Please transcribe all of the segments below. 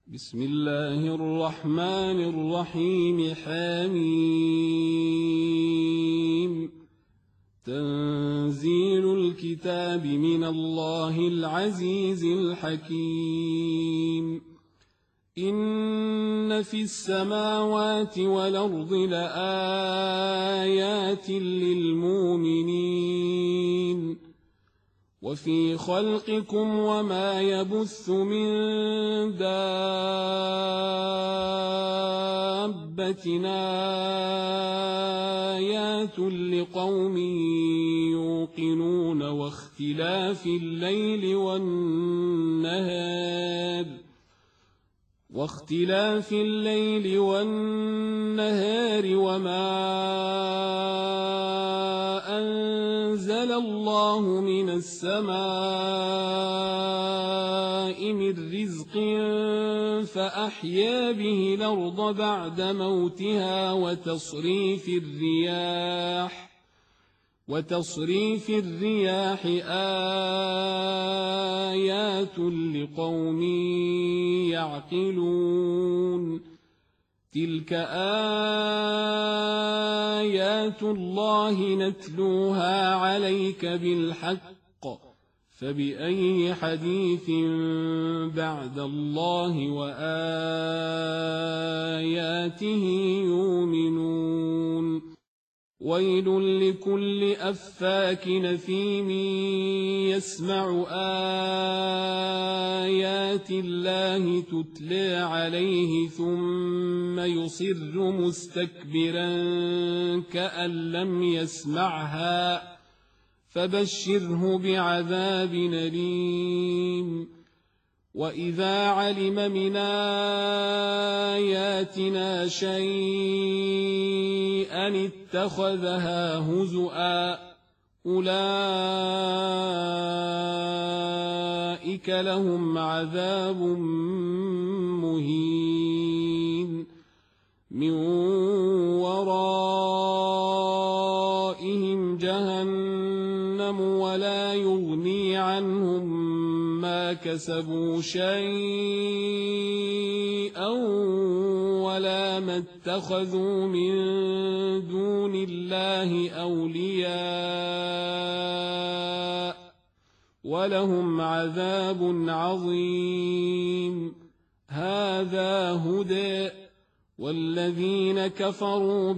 بسم الله الرحمن الرحيم حميم تنزيل الكتاب من الله العزيز الحكيم إن في السماوات والأرض لآيات للمؤمنين وفي خلقكم وما يبث من دابة آيات لقوم يوقنون واختلاف الليل والنهار وما أنزل الله من السماء من رزق فأحيا به الأرض بعد موتها وتصريف الرياح آيات لقوم يعقلون تلك آيات الله نتلوها عليك بالحق فبأي حديث بعد الله وآياته يؤمنون ويل لكل أفاك نثيم يسمع آيات الله تتلى عليه ثم يصر مستكبرا كأن لم يسمعها فبشره بعذاب أليم وإذا علم من آياتنا شيئا اتخذها هزؤا أولئك لهم عذاب مهين من ورائهم جهنم ولا يغني عنهم ما كسبوا شيئا ولا ما اتخذوا من دون الله أولياء ولهم عذاب عظيم هذا هدى والذين كفروا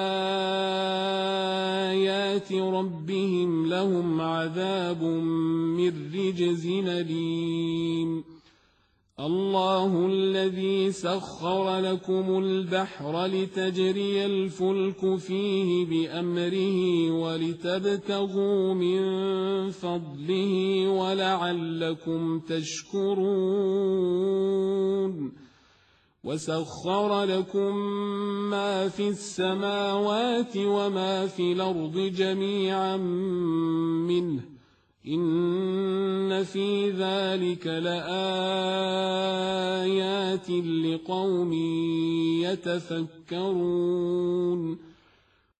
بآيات ربهم لهم عذاب من رجز أليم الله الذي سخر لكم البحر لتجري الفلك فيه بأمره ولتبتغوا من فضله ولعلكم تشكرون وسخر لكم ما في السماوات وما في الأرض جميعا منه إن في ذلك لآيات لقوم يتفكرون